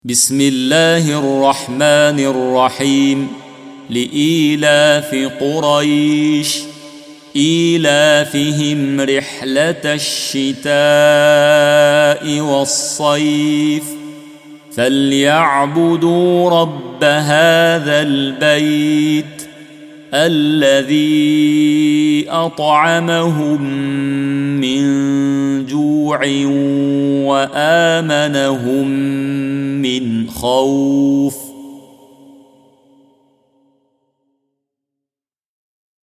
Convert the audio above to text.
بسم الله الرحمن الرحيم. لإيلاف قريش إيلافهم رحلة الشتاء والصيف فليعبدوا رب هذا البيت الذي أطعمهم من جوع وآمنهم من خوف.